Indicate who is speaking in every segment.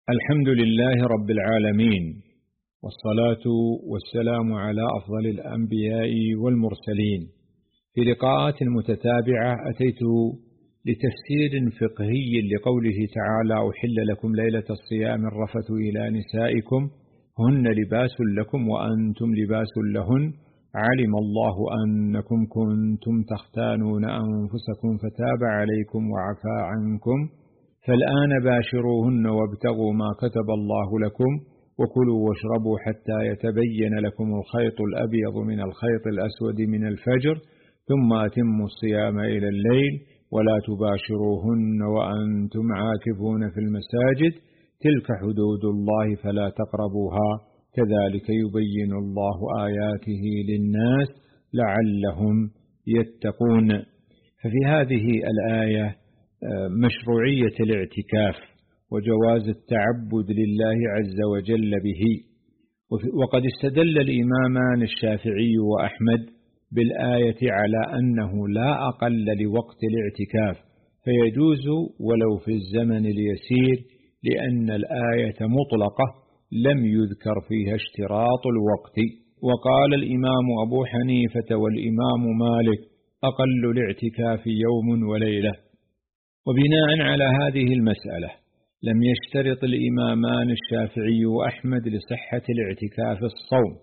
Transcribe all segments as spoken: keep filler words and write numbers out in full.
Speaker 1: الحمد لله رب العالمين، والصلاة والسلام على أفضل الأنبياء والمرسلين. في لقاءات متتابعة أتيت لتفسير فقهي لقوله تعالى: أحل لكم ليلة الصيام الرفث إلى نسائكم هن لباس لكم وأنتم لباس لهن، علم الله أنكم كنتم تختانون أنفسكم فتاب عليكم وعفى عنكم، فالآن باشروهن وابتغوا ما كتب الله لكم وكلوا واشربوا حتى يتبين لكم الخيط الأبيض من الخيط الأسود من الفجر، ثم أتموا الصيام إلى الليل ولا تباشروهن وأنتم عاكفون في المساجد، تلك حدود الله فلا تقربوها، كذلك يبين الله آياته للناس لعلهم يتقون. ففي هذه الآية مشروعية الاعتكاف وجواز التعبد لله عز وجل به. وقد استدل الإمامان الشافعي وأحمد بالآية على أنه لا أقل لوقت الاعتكاف، فيجوز ولو في الزمن اليسير، لأن الآية مطلقة لم يذكر فيها اشتراط الوقت. وقال الإمام أبو حنيفة والإمام مالك: أقل الاعتكاف يوم وليلة. وبناء على هذه المسألة لم يشترط الإمامان الشافعي وأحمد لصحة الاعتكاف الصوم،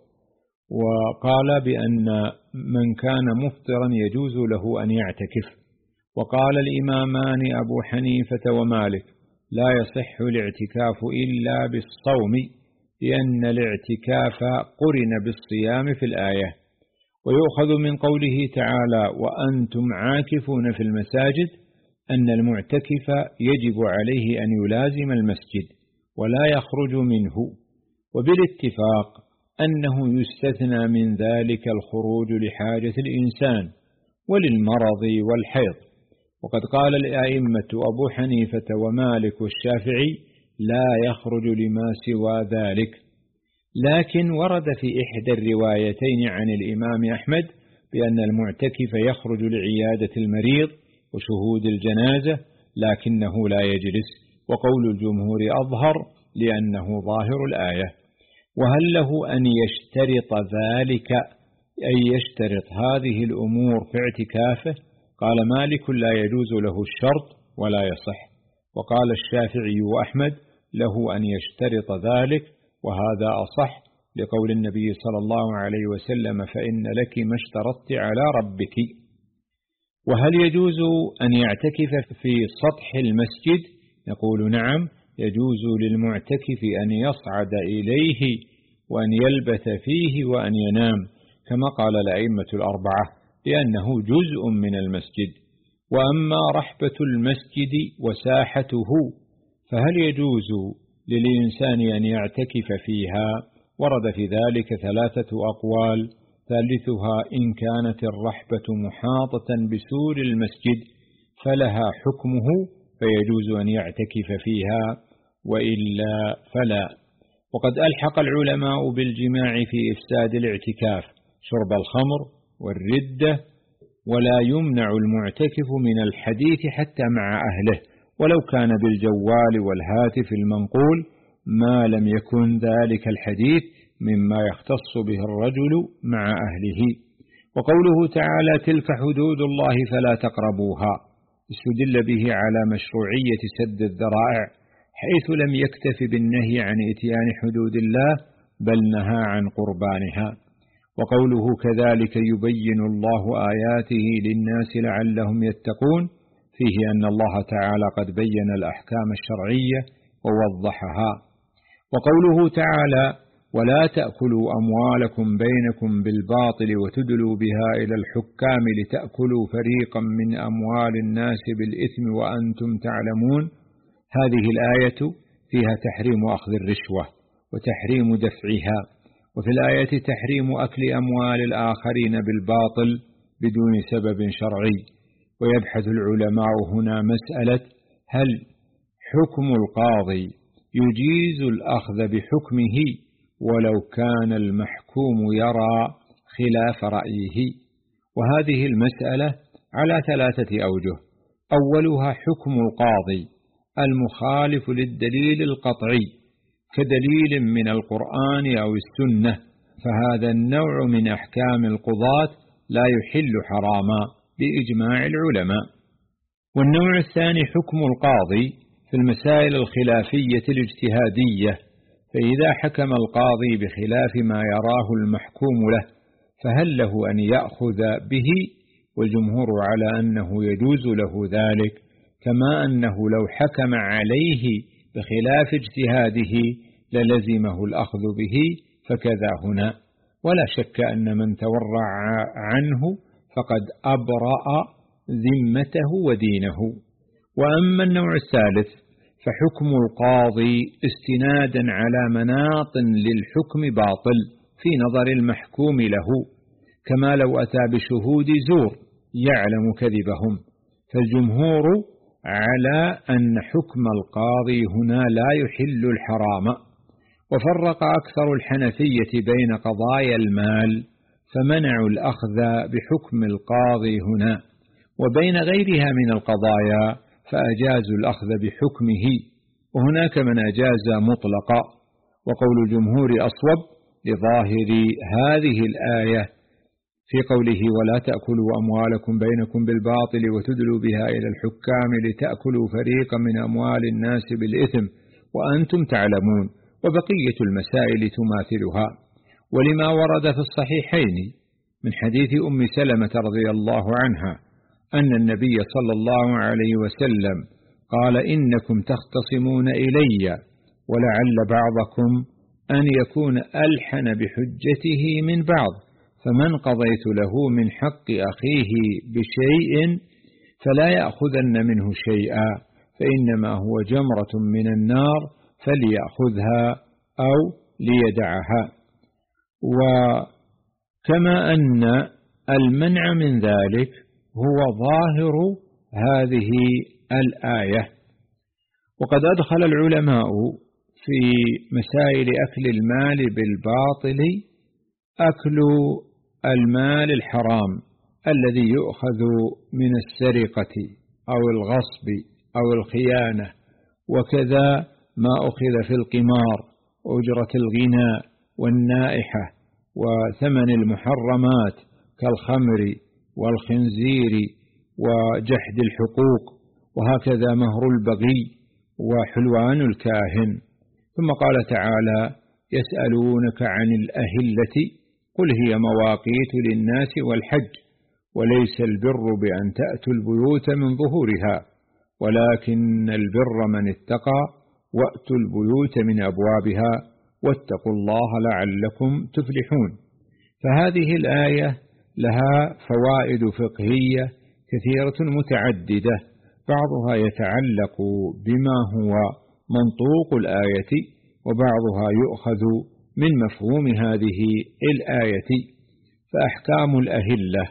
Speaker 1: وقال بأن من كان مفطرا يجوز له أن يعتكف. وقال الإمامان أبو حنيفة ومالك: لا يصح الاعتكاف إلا بالصوم، لأن الاعتكاف قرن بالصيام في الآية. ويؤخذ من قوله تعالى: وأنتم عاكفون في المساجد، أن المعتكف يجب عليه أن يلازم المسجد ولا يخرج منه، وبالاتفاق أنه يستثنى من ذلك الخروج لحاجة الإنسان وللمرض والحيض. وقد قال الأئمة أبو حنيفة ومالك والشافعي: لا يخرج لما سوى ذلك. لكن ورد في إحدى الروايتين عن الإمام أحمد بأن المعتكف يخرج لعيادة المريض وشهود الجنازة، لكنه لا يجلس، وقول الجمهور أظهر لأنه ظاهر الآية. وهل له أن يشترط ذلك، أي يشترط هذه الأمور في اعتكافه؟ قال مالك: لا يجوز له الشرط ولا يصح. وقال الشافعي وأحمد: له أن يشترط ذلك، وهذا أصح لقول النبي صلى الله عليه وسلم: فإن لك ما اشترطت على ربك. وهل يجوز أن يعتكف في سطح المسجد؟ نقول نعم، يجوز للمعتكف أن يصعد إليه وأن يلبث فيه وأن ينام، كما قال الأئمة الأربعة، لأنه جزء من المسجد. وأما رحبة المسجد وساحته فهل يجوز للإنسان أن يعتكف فيها؟ ورد في ذلك ثلاثة أقوال، ثالثها: إن كانت الرحبة محاطة بسور المسجد فلها حكمه فيجوز أن يعتكف فيها، وإلا فلا. وقد ألحق العلماء بالجماع في إفساد الاعتكاف شرب الخمر والردة، ولا يمنع المعتكف من الحديث حتى مع أهله ولو كان بالجوال والهاتف المنقول، ما لم يكن ذلك الحديث مما يختص به الرجل مع أهله. وقوله تعالى: تلك حدود الله فلا تقربوها، استدل به على مشروعية سد الذرائع، حيث لم يكتف بالنهي عن إتيان حدود الله بل نهى عن قربانها. وقوله: كذلك يبين الله آياته للناس لعلهم يتقون، فيه أن الله تعالى قد بين الأحكام الشرعية ووضحها. وقوله تعالى: ولا تأكلوا أموالكم بينكم بالباطل وتدلوا بها إلى الحكام لتأكلوا فريقا من أموال الناس بالإثم وأنتم تعلمون، هذه الآية فيها تحريم أخذ الرشوة وتحريم دفعها، وفي الآية تحريم أكل أموال الآخرين بالباطل بدون سبب شرعي. ويبحث العلماء هنا مسألة: هل حكم القاضي يجيز الأخذ بحكمه ولو كان المحكوم يرى خلاف رأيه؟ وهذه المسألة على ثلاثة أوجه. أولها: حكم القاضي المخالف للدليل القطعي كدليل من القرآن أو السنة، فهذا النوع من أحكام القضاة لا يحل حراما بإجماع العلماء. والنوع الثاني حكم القاضي في المسائل الخلافية الاجتهادية، فإذا حكم القاضي بخلاف ما يراه المحكوم له فهل له أن يأخذ به؟ والجمهور على أنه يجوز له ذلك، كما أنه لو حكم عليه بخلاف اجتهاده للزمه الأخذ به، فكذا هنا. ولا شك أن من تورع عنه فقد أبرأ ذمته ودينه. وأما النوع الثالث فحكم القاضي استنادا على مناط للحكم باطل في نظر المحكوم له، كما لو أتى بشهود زور يعلم كذبهم، فالجمهور على أن حكم القاضي هنا لا يحل الحرام. وفرق أكثر الحنفية بين قضايا المال فمنعوا الأخذ بحكم القاضي هنا، وبين غيرها من القضايا فأجازوا الأخذ بحكمه، وهناك من أجاز مطلقا. وقول الجمهور أصوب لظاهر هذه الآية في قوله ولا تأكلوا أموالكم بينكم بالباطل وتدلوا بها إلى الحكام لتأكلوا فريقا من أموال الناس بالإثم وأنتم تعلمون، وبقية المسائل تماثلها. ولما ورد في الصحيحين من حديث أم سلمة رضي الله عنها أن النبي صلى الله عليه وسلم قال إنكم تختصمون إلي ولعل بعضكم أن يكون ألحن بحجته من بعض، فمن قضيت له من حق أخيه بشيء فلا يأخذن منه شيئا، فإنما هو جمرة من النار فليأخذها أو ليدعها. وكما أن المنع من ذلك هو ظاهر هذه الآية. وقد أدخل العلماء في مسائل أكل المال بالباطل أكل المال الحرام الذي يؤخذ من السرقة أو الغصب أو الخيانة، وكذا ما أخذ في القمار وأجرة الغناء والنائحة وثمن المحرمات كالخمر والخنزير وجحد الحقوق، وهكذا مهر البغي وحلوان الكاهن. ثم قال تعالى يسألونك عن الأهلة قل هي مواقيت للناس والحج وليس البر بأن تأتوا البيوت من ظهورها ولكن البر من اتقى وأتوا البيوت من أبوابها واتقوا الله لعلكم تفلحون. فهذه الآية لها فوائد فقهية كثيرة متعددة، بعضها يتعلق بما هو منطوق الآية، وبعضها يؤخذ من مفهوم هذه الآية. فأحكام الأهلة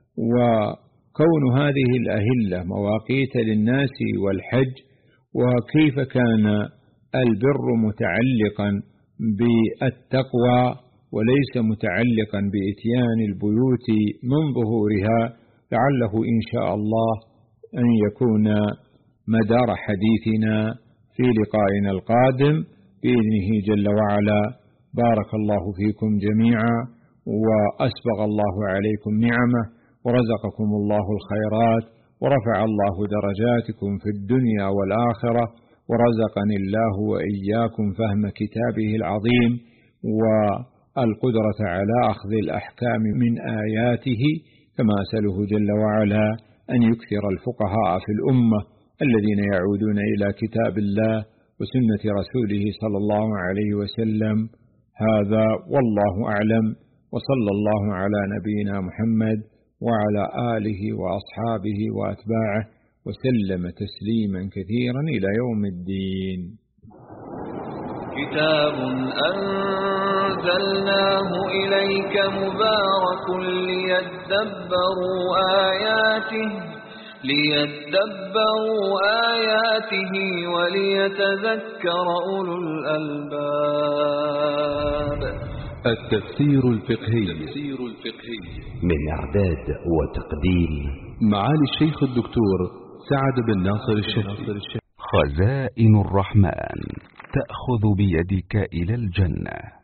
Speaker 1: وكون هذه الأهلة مواقيت للناس والحج، وكيف كان البر متعلقا بالتقوى وليس متعلقا بإتيان البيوت من ظهورها، لعله إن شاء الله أن يكون مدار حديثنا في لقائنا القادم بإذنه جل وعلا. بارك الله فيكم جميعا، وأسبغ الله عليكم نعمه، ورزقكم الله الخيرات، ورفع الله درجاتكم في الدنيا والآخرة، ورزقني الله وإياكم فهم كتابه العظيم والقدرة على أخذ الأحكام من آياته، كما أسأله جل وعلا أن يكثر الفقهاء في الأمة الذين يعودون إلى كتاب الله وسنة رسوله صلى الله عليه وسلم. هذا والله أعلم، وصلى الله على نبينا محمد وعلى آله وأصحابه وأتباعه وسلم تسليما كثيرا إلى يوم الدين.
Speaker 2: كتاب أنزلناه إليك مبارك ليدبروا آياته ليدبروا آياته وليتذكر أولو الألباب.
Speaker 3: التفسير الفقهي
Speaker 4: من إعداد وتقديم
Speaker 3: معالي الشيخ الدكتور سعد بن ناصر الشهري.
Speaker 5: خزائن الرحمن تأخذ بيدك إلى الجنة.